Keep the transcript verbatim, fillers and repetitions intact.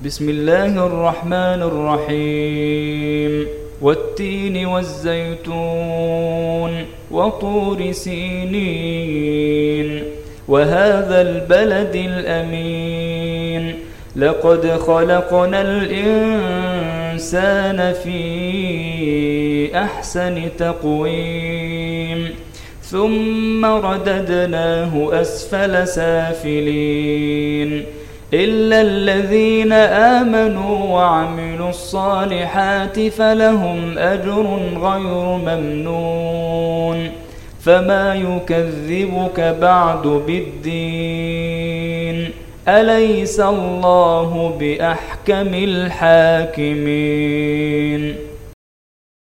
بسم الله الرحمن الرحيم والتين والزيتون وطور سينين وهذا البلد الأمين لقد خلقنا الإنسان في أحسن تقويم ثم رددناه أسفل سافلين إلا الذين آمنوا وعملوا الصالحات فلهم أجر غير ممنون فما يكذبك بعد بالدين أليس الله بأحكم الحاكمين